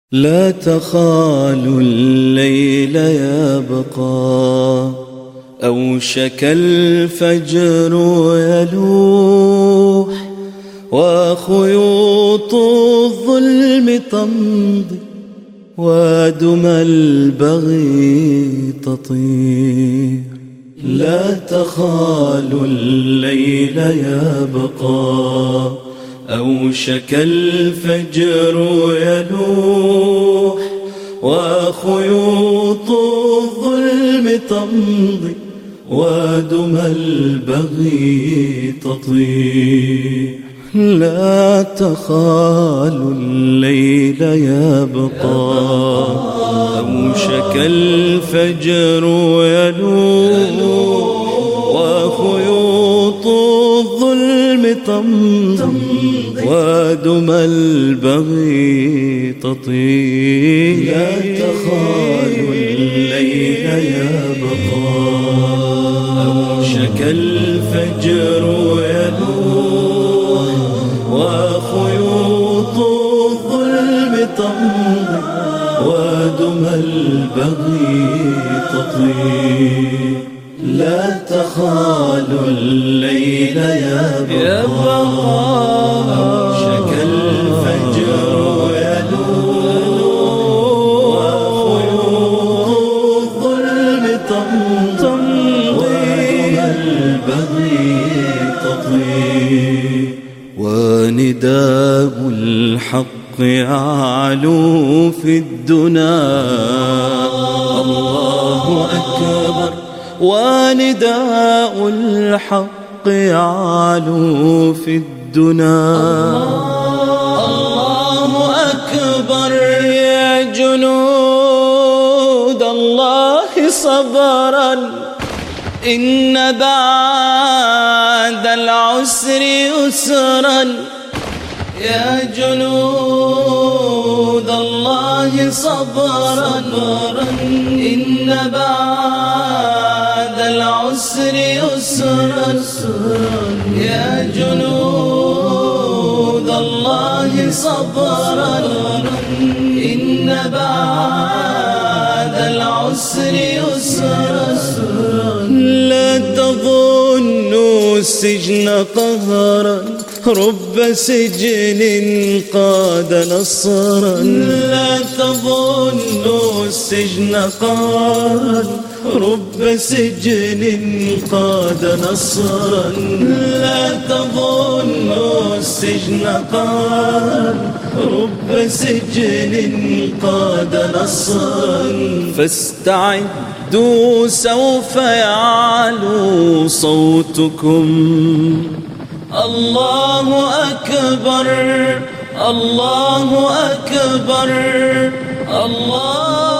لا تخالوا الليل يبقى، أوشك الفجر يلوح، وخيوط الظلم تمضي، ودمى البغي تطير. لا تخالوا الليل يبقى، أوشك الفجر يلوح، وخيوط الظلم تمضي، ودمى البغي تطير. لا تخالوا الليل يبقى، أوشك الفجر يلوح، وخيوط الظلم تمضي، ودمى البغي تطير. لا تخالوا الليل يبقى، أوشك الفجر يلوح، وخيوط الظلم تمضي، ودمى البغي تطير. لا تخالوا الليل يبقى، أوشك الفجر يلوح، وخيوط الظلم تمضي، ودمى البغي تطير. ونداء الحق يعلو في الدنا، الله أكبر. ونداء الحق يعلو في الدنا، الله أكبر. يا جنود الله صبرا، إن بعد العسر يسرا. يا جنود الله صبرا، إن بعد العسر يسرا. يا جنود الله صبرا، إن بعد العسر يسرا. لا تظنوا السجن قهرا، رب سجن قاد نصرا. لا تظنوا السجن قهرا، رب سجن قاد نصرا. لا تظنوا السجن قهرا، رب سجن قاد نصرا. فاستعدوا سوف يعلو صوتكم. الله أكبر، الله أكبر، الله